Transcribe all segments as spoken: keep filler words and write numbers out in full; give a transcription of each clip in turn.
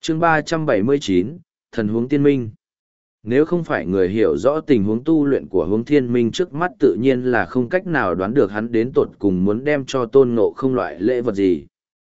chương ba trăm bảy mươi chín, thần huống tiên minh. Nếu không phải người hiểu rõ tình huống tu luyện của Hướng Thiên Minh trước mắt, tự nhiên là không cách nào đoán được hắn đến tột cùng muốn đem cho Tôn Ngộ Không loại lễ vật gì.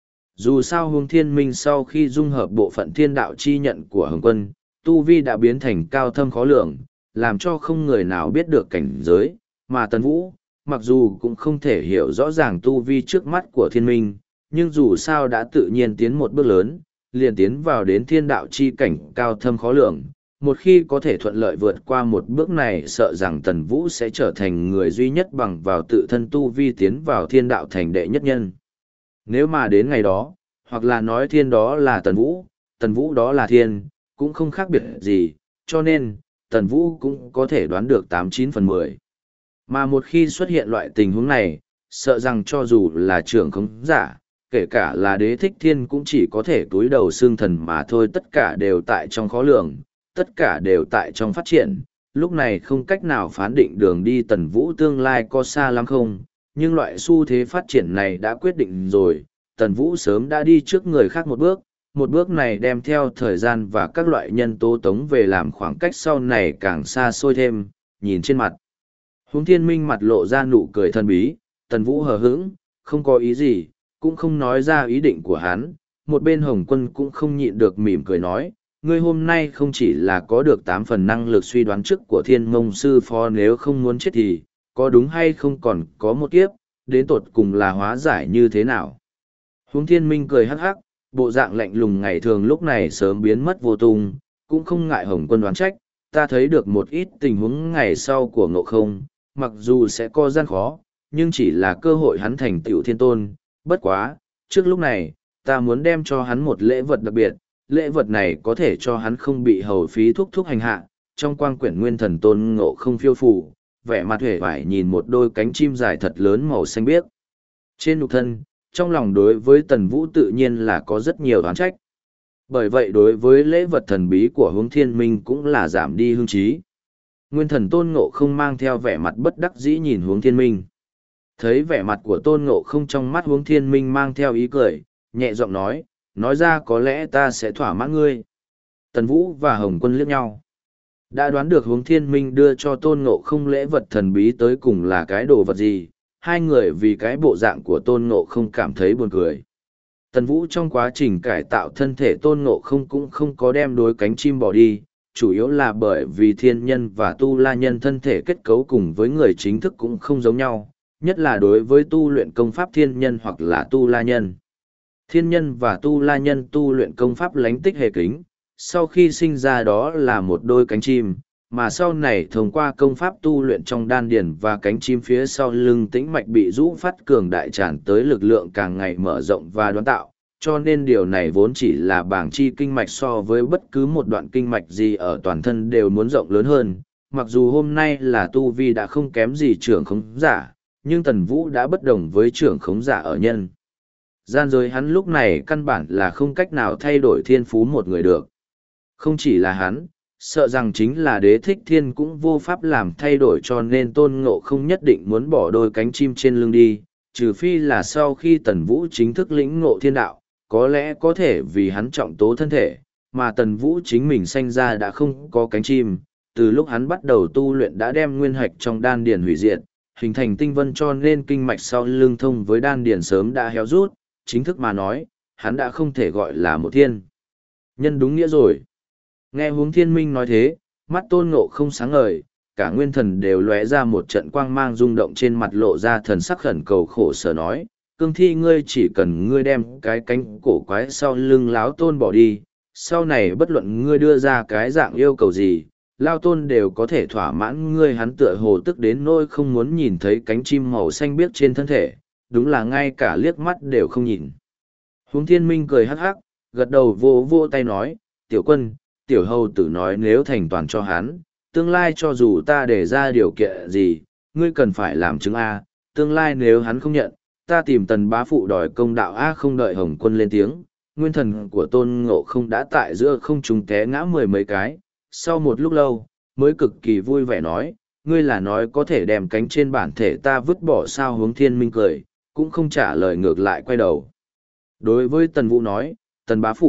Dù sao Hướng Thiên Minh sau khi dung hợp bộ phận thiên đạo chi nhận của Hồng Quân, tu vi đã biến thành cao thâm khó lường, làm cho không người nào biết được cảnh giới, mà Tần Vũ, mặc dù cũng không thể hiểu rõ ràng tu vi trước mắt của Thiên Minh, nhưng dù sao đã tự nhiên tiến một bước lớn, liền tiến vào đến thiên đạo chi cảnh cao thâm khó lường. Một khi có thể thuận lợi vượt qua một bước này, sợ rằng Tần Vũ sẽ trở thành người duy nhất bằng vào tự thân tu vi tiến vào thiên đạo thành đệ nhất nhân. Nếu mà đến ngày đó, hoặc là nói thiên đó là Tần Vũ, Tần Vũ đó là thiên, cũng không khác biệt gì, cho nên, Tần Vũ cũng có thể đoán được tám chín phần mười. Mà một khi xuất hiện loại tình huống này, sợ rằng cho dù là trưởng khống giả, kể cả là đế thích thiên cũng chỉ có thể túi đầu xương thần mà thôi, tất cả đều tại trong khó lường, tất cả đều tại trong phát triển, lúc này không cách nào phán định đường đi Tần Vũ tương lai có xa lắm không, nhưng loại xu thế phát triển này đã quyết định rồi, Tần Vũ sớm đã đi trước người khác một bước, một bước này đem theo thời gian và các loại nhân tố tống về làm khoảng cách sau này càng xa xôi thêm, nhìn trên mặt. Hướng Thiên Minh mặt lộ ra nụ cười thần bí, Tần Vũ hờ hững, không có ý gì, cũng không nói ra ý định của hắn, một bên Hồng Quân cũng không nhịn được mỉm cười nói, ngươi hôm nay không chỉ là có được tám phần năng lực suy đoán trước của thiên mông sư phó, nếu không muốn chết thì, có đúng hay không còn có một kiếp, đến tột cùng là hóa giải như thế nào. Hướng Thiên Minh cười hắc hắc, bộ dạng lạnh lùng ngày thường lúc này sớm biến mất vô tung, cũng không ngại Hồng Quân đoán trách, ta thấy được một ít tình huống ngày sau của Ngộ Không, mặc dù sẽ có gian khó, nhưng chỉ là cơ hội hắn thành tựu thiên tôn, bất quá, trước lúc này, ta muốn đem cho hắn một lễ vật đặc biệt, lễ vật này có thể cho hắn không bị hầu phí thúc thúc hành hạ, trong quang quyển nguyên thần Tôn Ngộ Không phiêu phù, vẻ mặt hề vải nhìn một đôi cánh chim dài thật lớn màu xanh biếc. Trên nhục thân, trong lòng đối với Tần Vũ tự nhiên là có rất nhiều đoán trách. Bởi vậy đối với lễ vật thần bí của Hướng Thiên Minh cũng là giảm đi hương trí. Nguyên thần Tôn Ngộ Không mang theo vẻ mặt bất đắc dĩ nhìn Hướng Thiên Minh. Thấy vẻ mặt của Tôn Ngộ Không trong mắt Hướng Thiên Minh mang theo ý cười, nhẹ giọng nói, nói ra có lẽ ta sẽ thỏa mãn ngươi. Tần Vũ và Hồng Quân liếc nhau. Đã đoán được Hướng Thiên Minh đưa cho Tôn Ngộ Không lễ vật thần bí tới cùng là cái đồ vật gì, hai người vì cái bộ dạng của Tôn Ngộ Không cảm thấy buồn cười. Tần Vũ trong quá trình cải tạo thân thể Tôn Ngộ Không cũng không có đem đối cánh chim bỏ đi, chủ yếu là bởi vì thiên nhân và tu la nhân thân thể kết cấu cùng với người chính thức cũng không giống nhau, nhất là đối với tu luyện công pháp thiên nhân hoặc là tu la nhân. Thiên nhân và tu la nhân tu luyện công pháp lánh tích hề kính, sau khi sinh ra đó là một đôi cánh chim, mà sau này thông qua công pháp tu luyện trong đan điền và cánh chim phía sau lưng tĩnh mạch bị rũ phát cường đại tràn tới lực lượng càng ngày mở rộng và đoán tạo, cho nên điều này vốn chỉ là bảng chi kinh mạch so với bất cứ một đoạn kinh mạch gì ở toàn thân đều muốn rộng lớn hơn. Mặc dù hôm nay là tu vi đã không kém gì trưởng khống giả, nhưng Tần Vũ đã bất đồng với trưởng khống giả ở nhân gian giới, hắn lúc này căn bản là không cách nào thay đổi thiên phú một người được. Không chỉ là hắn, sợ rằng chính là đế thích thiên cũng vô pháp làm thay đổi, cho nên Tôn Ngộ Không nhất định muốn bỏ đôi cánh chim trên lưng đi, trừ phi là sau khi Tần Vũ chính thức lĩnh ngộ thiên đạo, có lẽ có thể vì hắn trọng tố thân thể, mà Tần Vũ chính mình sanh ra đã không có cánh chim, từ lúc hắn bắt đầu tu luyện đã đem nguyên hạch trong đan điền hủy diệt, hình thành tinh vân, cho nên kinh mạch sau lưng thông với đan điền sớm đã héo rút, chính thức mà nói, hắn đã không thể gọi là một thiên nhân đúng nghĩa rồi. Nghe Hướng Thiên Minh nói thế, mắt Tôn Ngộ Không sáng ngời, cả nguyên thần đều lóe ra một trận quang mang rung động, trên mặt lộ ra thần sắc khẩn cầu khổ sở nói, cương thi ngươi, chỉ cần ngươi đem cái cánh cổ quái sau lưng láo tôn bỏ đi, sau này bất luận ngươi đưa ra cái dạng yêu cầu gì, lao tôn đều có thể thỏa mãn ngươi. Hắn tựa hồ tức đến nỗi không muốn nhìn thấy cánh chim màu xanh biếc trên thân thể, đúng là ngay cả liếc mắt đều không nhìn. Hướng Thiên Minh cười hắc hắc, gật đầu vô vô tay nói, tiểu quân, tiểu hầu tử nói nếu thành toàn cho hắn, tương lai cho dù ta đề ra điều kiện gì, ngươi cần phải làm chứng A, tương lai nếu hắn không nhận, ta tìm Tần bá phụ đòi công đạo A. Không đợi Hồng Quân lên tiếng, nguyên thần của Tôn Ngộ Không đã tại giữa không trung té ngã mười mấy cái, sau một lúc lâu, mới cực kỳ vui vẻ nói, ngươi là nói có thể đem cánh trên bản thể ta vứt bỏ sao? Hướng Thiên Minh cười, cũng không trả lời, ngược lại quay đầu. Đối với Tần Vũ nói, Tần bá phụ,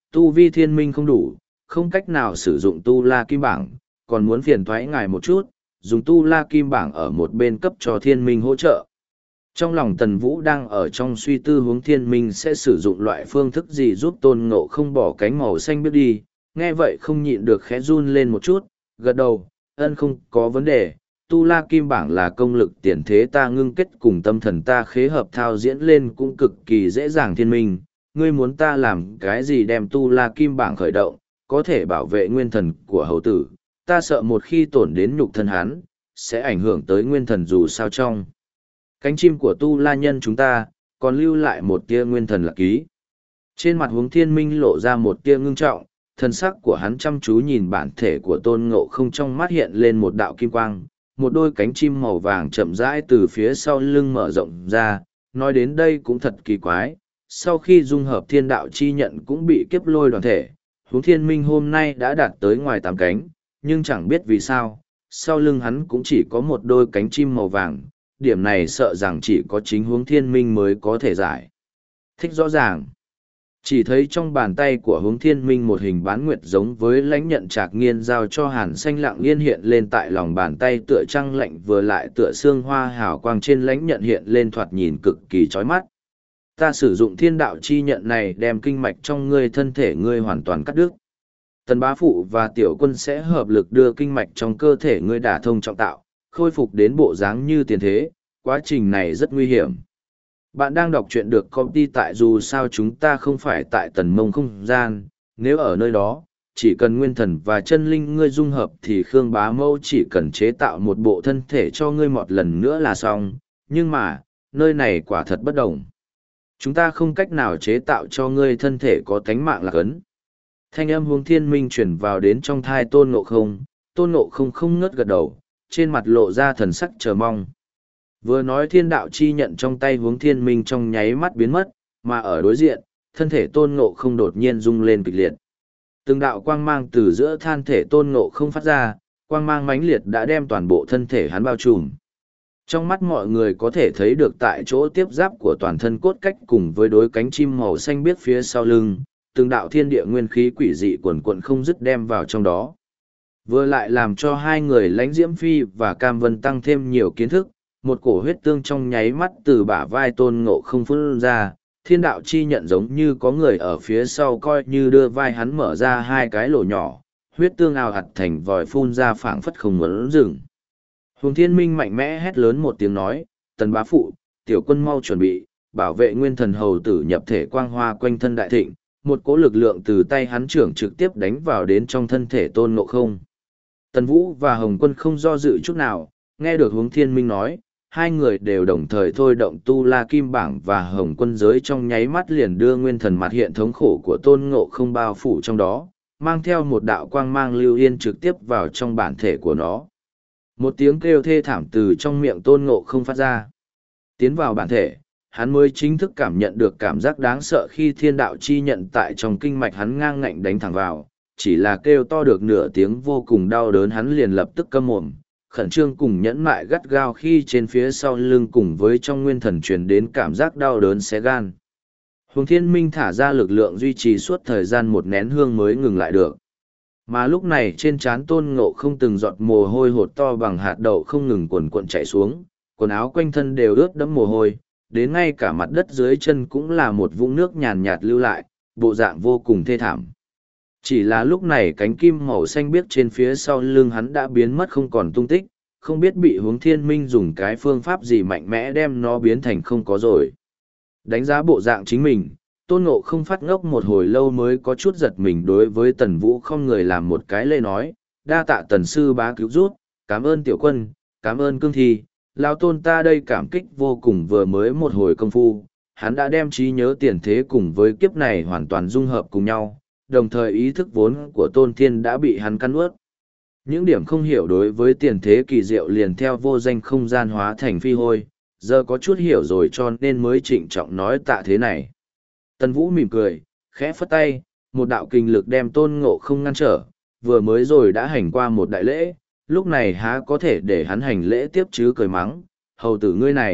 tu vi thiên minh không đủ, không cách nào sử dụng tu la kim bảng, còn muốn phiền thoái ngài một chút, dùng tu la kim bảng ở một bên cấp cho thiên minh hỗ trợ. Trong lòng Tần Vũ đang ở trong suy tư hướng thiên minh sẽ sử dụng loại phương thức gì giúp tôn ngộ không bỏ cánh màu xanh biết đi, nghe vậy không nhịn được khẽ run lên một chút, gật đầu, ân không có vấn đề, tu la kim bảng là công lực tiền thế ta ngưng kết cùng tâm thần ta khế hợp thao diễn lên cũng cực kỳ dễ dàng thiên minh, ngươi muốn ta làm cái gì đem tu la kim bảng khởi động, có thể bảo vệ nguyên thần của hầu tử, ta sợ một khi tổn đến nhục thân hắn, sẽ ảnh hưởng tới nguyên thần dù sao trong. Cánh chim của tu la nhân chúng ta, còn lưu lại một tia nguyên thần lạc ký. Trên mặt Hướng Thiên Minh lộ ra một tia ngưng trọng, thần sắc của hắn chăm chú nhìn bản thể của tôn ngộ không, trong mắt hiện lên một đạo kim quang, một đôi cánh chim màu vàng chậm rãi từ phía sau lưng mở rộng ra, nói đến đây cũng thật kỳ quái, sau khi dung hợp thiên đạo chi nhận cũng bị kiếp lôi đoàn thể, Hướng Thiên Minh hôm nay đã đạt tới ngoài tám cánh, nhưng chẳng biết vì sao, sau lưng hắn cũng chỉ có một đôi cánh chim màu vàng, điểm này sợ rằng chỉ có chính Hướng Thiên Minh mới có thể giải thích rõ ràng. Chỉ thấy trong bàn tay của Hướng Thiên Minh một hình bán nguyệt giống với lãnh nhận trạc nghiên giao cho Hàn Xanh lặng yên hiện lên tại lòng bàn tay, tựa trăng lạnh vừa lại tựa xương hoa hào quang trên lãnh nhận hiện lên thoạt nhìn cực kỳ chói mắt. Ta sử dụng thiên đạo chi nhận này đem kinh mạch trong ngươi thân thể ngươi hoàn toàn cắt đứt. Tần bá phụ và tiểu quân sẽ hợp lực đưa kinh mạch trong cơ thể ngươi đả thông trọng tạo, khôi phục đến bộ dáng như tiền thế, quá trình này rất nguy hiểm. Bạn đang đọc truyện được công ty tại dù sao chúng ta không phải tại tần mông không gian, nếu ở nơi đó, chỉ cần nguyên thần và chân linh ngươi dung hợp thì Khương Bá Mâu chỉ cần chế tạo một bộ thân thể cho ngươi một lần nữa là xong, nhưng mà, nơi này quả thật bất đồng. Chúng ta không cách nào chế tạo cho ngươi thân thể có tánh mạng là cấn. Thanh âm Hướng Thiên Minh chuyển vào đến trong thai Tôn Ngộ Không, Tôn Ngộ Không không ngớt gật đầu, trên mặt lộ ra thần sắc chờ mong. Vừa nói thiên đạo chi nhận trong tay Hướng Thiên Minh trong nháy mắt biến mất, mà ở đối diện, thân thể Tôn Ngộ Không đột nhiên rung lên kịch liệt. Từng đạo quang mang từ giữa thân thể Tôn Ngộ Không phát ra, quang mang mãnh liệt đã đem toàn bộ thân thể hắn bao trùm. Trong mắt mọi người có thể thấy được tại chỗ tiếp giáp của toàn thân cốt cách cùng với đối cánh chim màu xanh biếc phía sau lưng, từng đạo thiên địa nguyên khí quỷ dị quần quận không dứt đem vào trong đó. Vừa lại làm cho hai người Lãnh Diễm Phi và Cam Vân tăng thêm nhiều kiến thức, một cổ huyết tương trong nháy mắt từ bả vai Tôn Ngộ Không phun ra, thiên đạo chi nhận giống như có người ở phía sau coi như đưa vai hắn mở ra hai cái lỗ nhỏ, huyết tương ào ạt thành vòi phun ra phảng phất không muốn dừng. Hướng Thiên Minh mạnh mẽ hét lớn một tiếng nói, Tần bá phụ, tiểu quân mau chuẩn bị, bảo vệ nguyên thần hầu tử nhập thể quang hoa quanh thân đại thịnh, một cỗ lực lượng từ tay hắn trưởng trực tiếp đánh vào đến trong thân thể Tôn Ngộ Không. Tần Vũ và Hồng Quân không do dự chút nào, nghe được Hướng Thiên Minh nói, hai người đều đồng thời thôi động tu la kim bảng và Hồng Quân giới trong nháy mắt liền đưa nguyên thần mặt hiện thống khổ của Tôn Ngộ Không bao phủ trong đó, mang theo một đạo quang mang lưu yên trực tiếp vào trong bản thể của nó. Một tiếng kêu thê thảm từ trong miệng Tôn Ngộ Không phát ra. Tiến vào bản thể, hắn mới chính thức cảm nhận được cảm giác đáng sợ khi thiên đạo chi nhận tại trong kinh mạch hắn ngang ngạnh đánh thẳng vào, chỉ là kêu to được nửa tiếng vô cùng đau đớn hắn liền lập tức câm mồm, khẩn trương cùng nhẫn mại gắt gao khi trên phía sau lưng cùng với trong nguyên thần truyền đến cảm giác đau đớn xé gan. Hướng Thiên Minh thả ra lực lượng duy trì suốt thời gian một nén hương mới ngừng lại được. Mà lúc này trên trán Tôn Ngộ Không từng giọt mồ hôi hột to bằng hạt đậu không ngừng cuồn cuộn chảy xuống, quần áo quanh thân đều ướt đẫm mồ hôi, đến ngay cả mặt đất dưới chân cũng là một vũng nước nhàn nhạt lưu lại, bộ dạng vô cùng thê thảm. Chỉ là lúc này cánh kim màu xanh biếc trên phía sau lưng hắn đã biến mất không còn tung tích, không biết bị Hướng Thiên Minh dùng cái phương pháp gì mạnh mẽ đem nó biến thành không có rồi. Đánh giá bộ dạng chính mình, Tôn Ngộ Không phát ngốc một hồi lâu mới có chút giật mình đối với Tần Vũ không người làm một cái lê nói, đa tạ Tần Sư bá cứu rút, cảm ơn tiểu quân, cảm ơn cương thi, lão tôn ta đây cảm kích vô cùng vừa mới một hồi công phu, hắn đã đem trí nhớ tiền thế cùng với kiếp này hoàn toàn dung hợp cùng nhau, đồng thời ý thức vốn của Tôn Thiên đã bị hắn cắn ướt. Những điểm không hiểu đối với tiền thế kỳ diệu liền theo vô danh không gian hóa thành phi hôi, giờ có chút hiểu rồi cho nên mới trịnh trọng nói tạ thế này. Tần Vũ mỉm cười, khẽ phất tay, một đạo kinh lực đem Tôn Ngộ Không ngăn trở, vừa mới rồi đã hành qua một đại lễ, lúc này há có thể để hắn hành lễ tiếp chứ cười mắng, hầu tử ngươi này,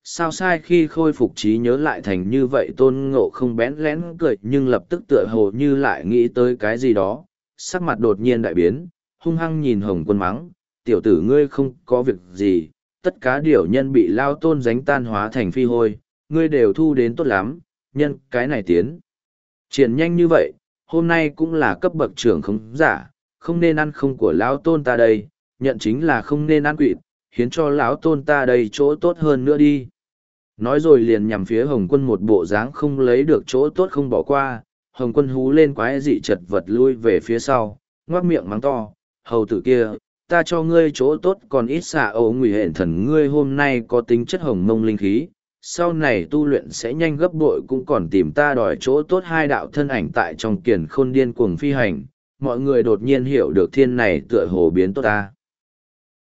Sao sai khi khôi phục trí nhớ lại thành như vậy tôn ngộ không bẽn lẽn cười nhưng lập tức tựa hồ như lại nghĩ tới cái gì đó, sắc mặt đột nhiên đại biến, hung hăng nhìn Hồng Quân mắng, tiểu tử ngươi không có việc gì, tất cả điều nhân bị lao tôn dánh tan hóa thành phi hôi, ngươi đều thu đến tốt lắm, nhân cái này tiến. Triển nhanh như vậy, hôm nay cũng là cấp bậc trưởng không giả, không nên ăn không của lão tôn ta đây, nhận chính là không nên ăn quỵt, hiến cho lão tôn ta đây chỗ tốt hơn nữa đi. Nói rồi liền nhằm phía Hồng Quân một bộ dáng không lấy được chỗ tốt không bỏ qua, Hồng Quân hú lên quái dị chật vật lui về phía sau, ngoác miệng mắng to, hầu tử kia, ta cho ngươi chỗ tốt còn ít xạ ấu nguy hện thần ngươi hôm nay có tính chất hồng mông linh khí, sau này tu luyện sẽ nhanh gấp bội cũng còn tìm ta đòi chỗ tốt hai đạo thân ảnh tại trong kiền khôn điên cuồng phi hành, mọi người đột nhiên hiểu được thiên này tựa hồ biến tốt ta.